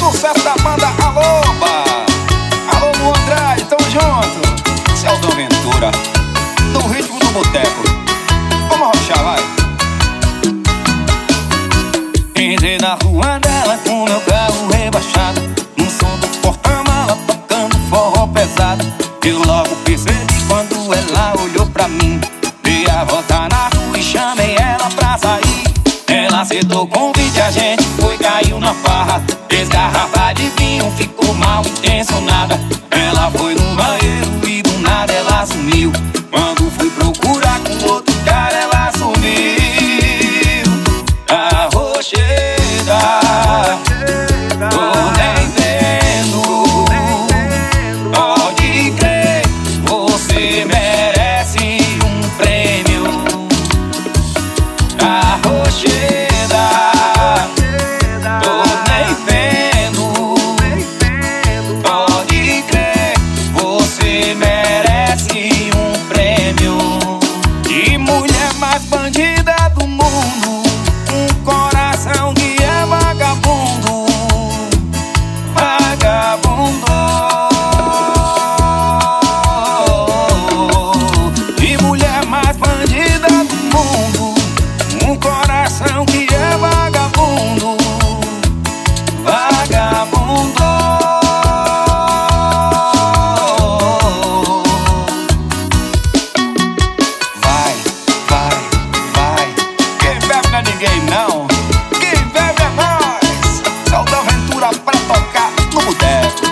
sucesso da banda Aloba. Alô, Luan Andrade, tamo junto. Celton Ventura, no ritmo do boteco. Vamos arrochar, vai. Entrei na rua dela com meu carro rebaixado, no som do porta-mala tocando forró pesado. Eu logo percebi quando ela olhou pra mim. Dei a volta na rua e chamei ela pra sair. Ela aceitou o convite, a gente foi, caiu na farra. Três garrafas de vinho, ficou mal intencionada. Ela foi no banheiro e do nada ela sumiu. Quando fui procurar com outro cara, ela sumiu. Arrocheda, tô nem vendo. Pode crer, você merece um prêmio. Arrocheda, tô nem vendo. Pode crer, você merece um prêmio. Que mulher mais bandida do mundo, um coração que é vagabundo, vagabundo. Que mulher mais bandida do mundo, um coração que é vagabundo, vagabundo. Vai, vai, vai. Quem bebe não é ninguém, não. Quem bebe é nós. Celton Ventura pra tocar no boteco.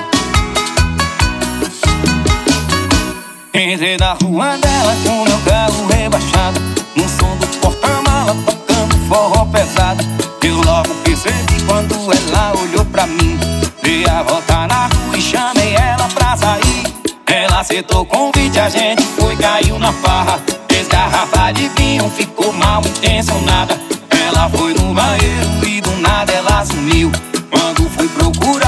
Entrei na rua dela com meu carro rebaixado, no som do porta-mala tocando forró pesado. Eu logo percebi quando ela olhou pra mim. Dei a volta na rua e chamei ela pra sair. Ela aceitou o convite, a gente foi, caiu na farra. Três garrafas de vinho, ficou mal intencionada. Ela foi no banheiro e do nada ela sumiu. Quando fui procurar